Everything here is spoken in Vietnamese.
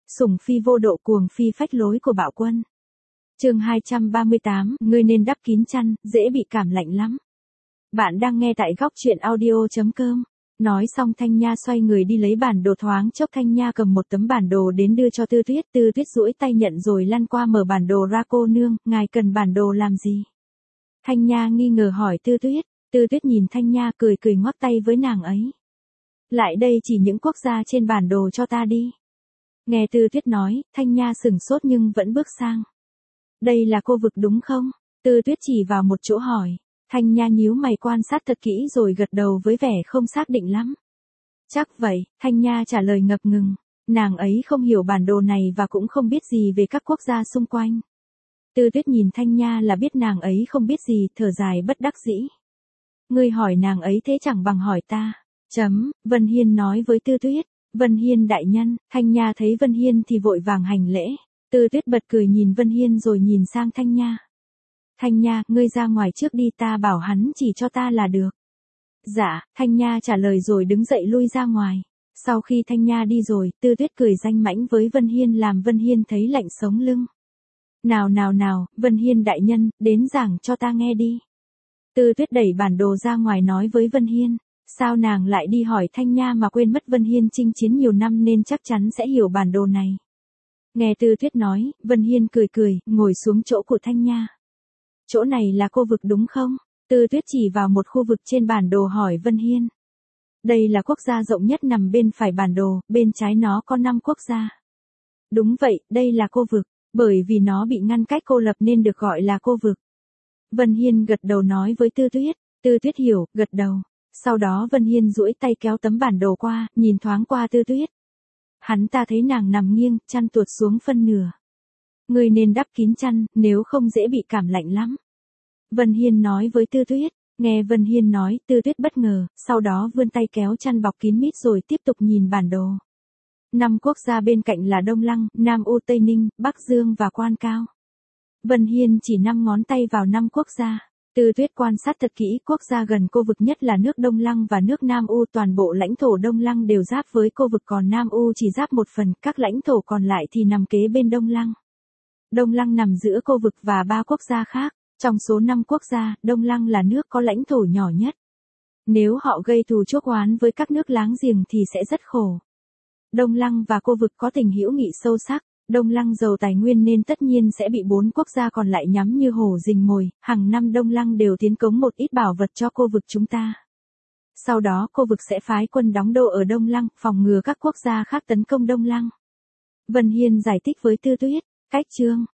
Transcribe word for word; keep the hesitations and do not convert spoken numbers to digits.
Sủng phi vô độ cuồng phi phách lối của bạo quân. Chương hai trăm ba mươi tám, ngươi nên đắp kín chăn, dễ bị cảm lạnh lắm. Bạn đang nghe tại góc truyện audio chấm com. Nói xong Thanh Nha xoay người đi lấy bản đồ, thoáng chốc Thanh Nha cầm một tấm bản đồ đến đưa cho Tư Tuyết, Tư Tuyết duỗi tay nhận rồi lăn qua mở bản đồ ra. Cô nương, ngài cần bản đồ làm gì? Thanh Nha nghi ngờ hỏi Tư Tuyết. Tư Tuyết nhìn Thanh Nha cười cười ngoắc tay với nàng ấy. Lại đây chỉ những quốc gia trên bản đồ cho ta đi. Nghe Tư Tuyết nói, Thanh Nha sửng sốt nhưng vẫn bước sang. Đây là cô vực đúng không? Tư Tuyết chỉ vào một chỗ hỏi. Thanh Nha nhíu mày quan sát thật kỹ rồi gật đầu với vẻ không xác định lắm. Chắc vậy, Thanh Nha trả lời ngập ngừng. Nàng ấy không hiểu bản đồ này và cũng không biết gì về các quốc gia xung quanh. Tư Tuyết nhìn Thanh Nha là biết nàng ấy không biết gì, thở dài bất đắc dĩ. Ngươi hỏi nàng ấy thế chẳng bằng hỏi ta. Chấm, Vân Hiên nói với Tư Tuyết. Vân Hiên đại nhân. Thanh Nha thấy Vân Hiên thì vội vàng hành lễ. Tư Tuyết bật cười nhìn Vân Hiên rồi nhìn sang Thanh Nha. Thanh Nha, ngươi ra ngoài trước đi, ta bảo hắn chỉ cho ta là được. Dạ, Thanh Nha trả lời rồi đứng dậy lui ra ngoài. Sau khi Thanh Nha đi rồi, Tư Tuyết cười danh mãnh với Vân Hiên làm Vân Hiên thấy lạnh sống lưng. Nào nào nào, Vân Hiên đại nhân, đến giảng cho ta nghe đi. Tư Tuyết đẩy bản đồ ra ngoài nói với Vân Hiên. Sao nàng lại đi hỏi Thanh Nha mà quên mất Vân Hiên chinh chiến nhiều năm nên chắc chắn sẽ hiểu bản đồ này. Nghe Tư Tuyết nói, Vân Hiên cười cười, ngồi xuống chỗ của Thanh Nha. Chỗ này là cô vực đúng không? Tư Tuyết chỉ vào một khu vực trên bản đồ hỏi Vân Hiên. Đây là quốc gia rộng nhất nằm bên phải bản đồ, bên trái nó có năm quốc gia. Đúng vậy, đây là cô vực, bởi vì nó bị ngăn cách cô lập nên được gọi là cô vực. Vân Hiên gật đầu nói với Tư Tuyết. Tư Tuyết hiểu, gật đầu. Sau đó Vân Hiên duỗi tay kéo tấm bản đồ qua, nhìn thoáng qua Tư Tuyết. Hắn ta thấy nàng nằm nghiêng, chăn tuột xuống phân nửa. Ngươi nên đắp kín chăn, nếu không dễ bị cảm lạnh lắm. Vân Hiên nói với Tư Tuyết. Nghe Vân Hiên nói, Tư Tuyết bất ngờ, sau đó vươn tay kéo chăn bọc kín mít rồi tiếp tục nhìn bản đồ. Năm quốc gia bên cạnh là Đông Lăng, Nam U Tây Ninh, Bắc Dương và Quan Cao. Vân Hiên chỉ năm ngón tay vào năm quốc gia. Tư Tuyết quan sát thật kỹ, quốc gia gần cô vực nhất là nước Đông Lăng và nước Nam U. Toàn bộ lãnh thổ Đông Lăng đều giáp với cô vực, còn Nam U chỉ giáp một phần, các lãnh thổ còn lại thì nằm kế bên Đông Lăng. Đông Lăng nằm giữa cô vực và ba quốc gia khác. Trong số năm quốc gia, Đông Lăng là nước có lãnh thổ nhỏ nhất. Nếu họ gây thù chuốc oán với các nước láng giềng thì sẽ rất khổ. Đông Lăng và cô vực có tình hữu nghị sâu sắc. Đông Lăng giàu tài nguyên nên tất nhiên sẽ bị bốn quốc gia còn lại nhắm như hổ rình mồi, hàng năm Đông Lăng đều tiến cống một ít bảo vật cho cô vực chúng ta. Sau đó cô vực sẽ phái quân đóng đô ở Đông Lăng, phòng ngừa các quốc gia khác tấn công Đông Lăng. Vân Hiên giải thích với Tư Tuyết. Cách chương